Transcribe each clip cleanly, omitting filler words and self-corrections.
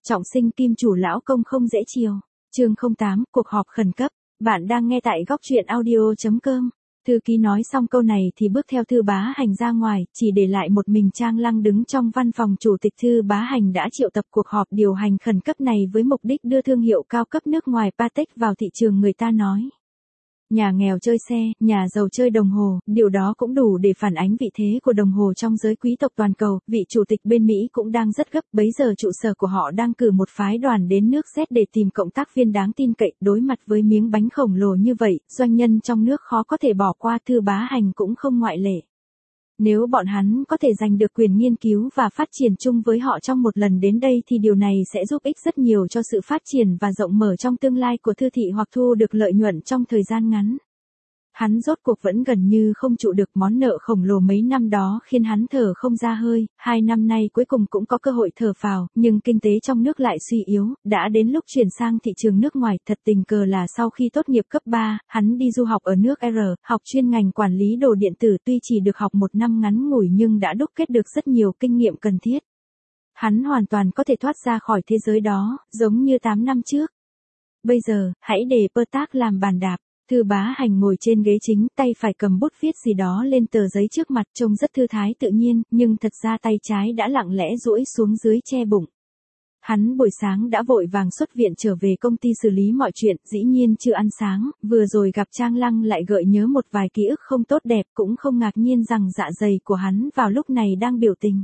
Trọng sinh kim chủ lão công không dễ chiều. Chương 08, cuộc họp khẩn cấp. Bạn đang nghe tại góc truyện audio.com. Thư ký nói xong câu này thì bước theo Thư Bá Hành ra ngoài, chỉ để lại một mình Trang Lăng đứng trong văn phòng chủ tịch. Thư Bá Hành đã triệu tập cuộc họp điều hành khẩn cấp này với mục đích đưa thương hiệu cao cấp nước ngoài Patek vào thị trường. Người ta nói, nhà nghèo chơi xe, nhà giàu chơi đồng hồ, điều đó cũng đủ để phản ánh vị thế của đồng hồ trong giới quý tộc toàn cầu. Vị chủ tịch bên Mỹ cũng đang rất gấp, bấy giờ trụ sở của họ đang cử một phái đoàn đến nước Z để tìm cộng tác viên đáng tin cậy. Đối mặt với miếng bánh khổng lồ như vậy, doanh nhân trong nước khó có thể bỏ qua, Thư Bá Hành cũng không ngoại lệ. Nếu bọn hắn có thể giành được quyền nghiên cứu và phát triển chung với họ trong một lần đến đây thì điều này sẽ giúp ích rất nhiều cho sự phát triển và rộng mở trong tương lai của Thư thị hoặc thu được lợi nhuận trong thời gian ngắn. Hắn rốt cuộc vẫn gần như không trụ được, món nợ khổng lồ mấy năm đó khiến hắn thở không ra hơi. 2 năm nay cuối cùng cũng có cơ hội thở phào, nhưng kinh tế trong nước lại suy yếu, đã đến lúc chuyển sang thị trường nước ngoài. Thật tình cờ là sau khi tốt nghiệp cấp 3, hắn đi du học ở nước R, học chuyên ngành quản lý đồ điện tử. Tuy chỉ được học 1 năm ngắn ngủi nhưng đã đúc kết được rất nhiều kinh nghiệm cần thiết. Hắn hoàn toàn có thể thoát ra khỏi thế giới đó, giống như 8 năm trước. Bây giờ, hãy để Patek làm bàn đạp. Thư Bá Hành ngồi trên ghế chính, tay phải cầm bút viết gì đó lên tờ giấy trước mặt, trông rất thư thái tự nhiên, nhưng thật ra tay trái đã lặng lẽ duỗi xuống dưới che bụng. Hắn buổi sáng đã vội vàng xuất viện trở về công ty xử lý mọi chuyện, dĩ nhiên chưa ăn sáng, vừa rồi gặp Trang Lăng lại gợi nhớ một vài ký ức không tốt đẹp, cũng không ngạc nhiên rằng dạ dày của hắn vào lúc này đang biểu tình.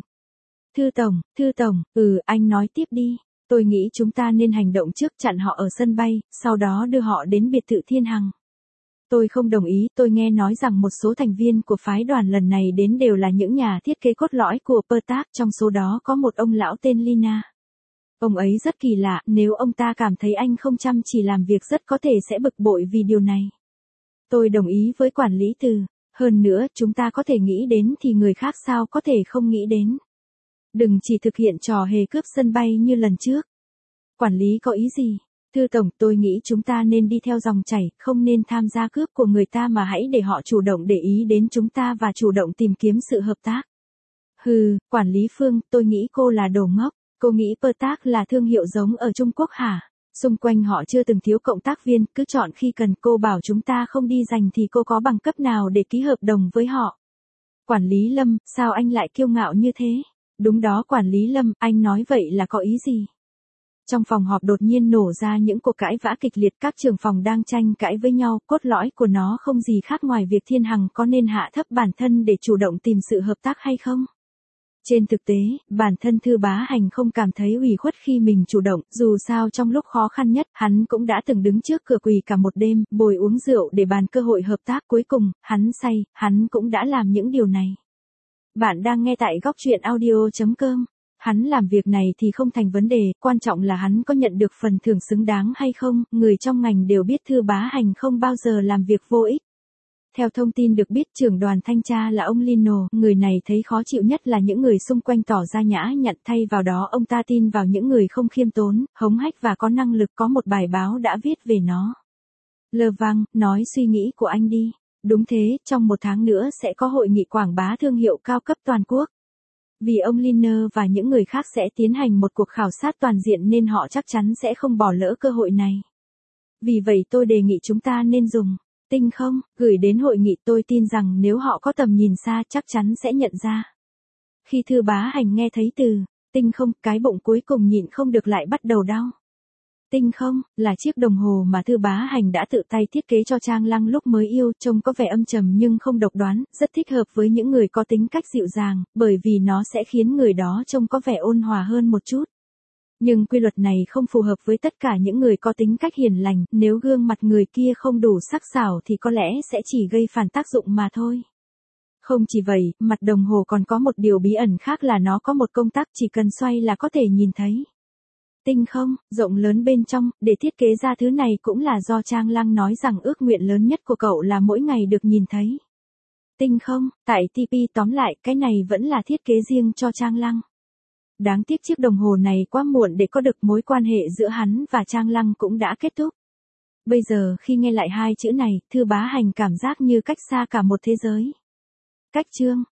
Thư Tổng, anh nói tiếp đi. Tôi nghĩ chúng ta nên hành động trước, chặn họ ở sân bay, sau đó đưa họ đến biệt thự Thiên Hằng. Tôi không đồng ý, tôi nghe nói rằng một số thành viên của phái đoàn lần này đến đều là những nhà thiết kế cốt lõi của Patek, trong số đó có một ông lão tên Lina. Ông ấy rất kỳ lạ, nếu ông ta cảm thấy anh không chăm chỉ làm việc rất có thể sẽ bực bội vì điều này. Tôi đồng ý với quản lý Từ. Hơn nữa, chúng ta có thể nghĩ đến thì người khác sao có thể không nghĩ đến. Đừng chỉ thực hiện trò hề cướp sân bay như lần trước. Quản lý có ý gì? Thư Tổng, tôi nghĩ chúng ta nên đi theo dòng chảy, không nên tham gia cướp của người ta mà hãy để họ chủ động để ý đến chúng ta và chủ động tìm kiếm sự hợp tác. Quản lý Phương, tôi nghĩ cô là đồ ngốc. Cô nghĩ Patek là thương hiệu giống ở Trung Quốc hả? Xung quanh họ chưa từng thiếu cộng tác viên, cứ chọn khi cần. Cô bảo chúng ta không đi giành thì cô có bằng cấp nào để ký hợp đồng với họ? Quản lý Lâm, sao anh lại kiêu ngạo như thế? Đúng đó quản lý Lâm, anh nói vậy là có ý gì? Trong phòng họp đột nhiên nổ ra những cuộc cãi vã kịch liệt, các trưởng phòng đang tranh cãi với nhau, cốt lõi của nó không gì khác ngoài việc Thiên Hằng có nên hạ thấp bản thân để chủ động tìm sự hợp tác hay không. Trên thực tế, bản thân Thư Bá Hành không cảm thấy ủy khuất khi mình chủ động, dù sao trong lúc khó khăn nhất, hắn cũng đã từng đứng trước cửa quỳ cả một đêm, bồi uống rượu để bàn cơ hội hợp tác. Cuối cùng, hắn say, hắn cũng đã làm những điều này. Bạn đang nghe tại góc truyện audio.com. Hắn làm việc này thì không thành vấn đề, quan trọng là hắn có nhận được phần thưởng xứng đáng hay không. Người trong ngành đều biết Thư Bá Hành không bao giờ làm việc vô ích. Theo thông tin được biết, trưởng đoàn thanh tra là ông Lino, người này thấy khó chịu nhất là những người xung quanh tỏ ra nhã nhặn, thay vào đó ông ta tin vào những người không khiêm tốn, hống hách và có năng lực. Có một bài báo đã viết về nó. Lơ Vang, nói suy nghĩ của anh đi. Đúng thế, trong 1 tháng nữa sẽ có hội nghị quảng bá thương hiệu cao cấp toàn quốc. Vì ông Liner và những người khác sẽ tiến hành một cuộc khảo sát toàn diện nên họ chắc chắn sẽ không bỏ lỡ cơ hội này. Vì vậy tôi đề nghị chúng ta nên dùng tinh không, gửi đến hội nghị. Tôi tin rằng nếu họ có tầm nhìn xa chắc chắn sẽ nhận ra. Khi Thư Bá Hành nghe thấy từ tinh không, cái bụng cuối cùng nhịn không được lại bắt đầu đau. Tinh không, là chiếc đồng hồ mà Thư Bá Hành đã tự tay thiết kế cho Trang Lăng lúc mới yêu, trông có vẻ âm trầm nhưng không độc đoán, rất thích hợp với những người có tính cách dịu dàng, bởi vì nó sẽ khiến người đó trông có vẻ ôn hòa hơn một chút. Nhưng quy luật này không phù hợp với tất cả những người có tính cách hiền lành, nếu gương mặt người kia không đủ sắc sảo thì có lẽ sẽ chỉ gây phản tác dụng mà thôi. Không chỉ vậy, mặt đồng hồ còn có một điều bí ẩn khác là nó có một công tắc chỉ cần xoay là có thể nhìn thấy. Tinh không, rộng lớn bên trong, để thiết kế ra thứ này cũng là do Trang Lăng nói rằng ước nguyện lớn nhất của cậu là mỗi ngày được nhìn thấy tinh không. Tại TP tóm lại, cái này vẫn là thiết kế riêng cho Trang Lăng. Đáng tiếc chiếc đồng hồ này quá muộn để có được, mối quan hệ giữa hắn và Trang Lăng cũng đã kết thúc. Bây giờ khi nghe lại 2 chữ này, Thư Bá Hành cảm giác như cách xa cả một thế giới. Cách chương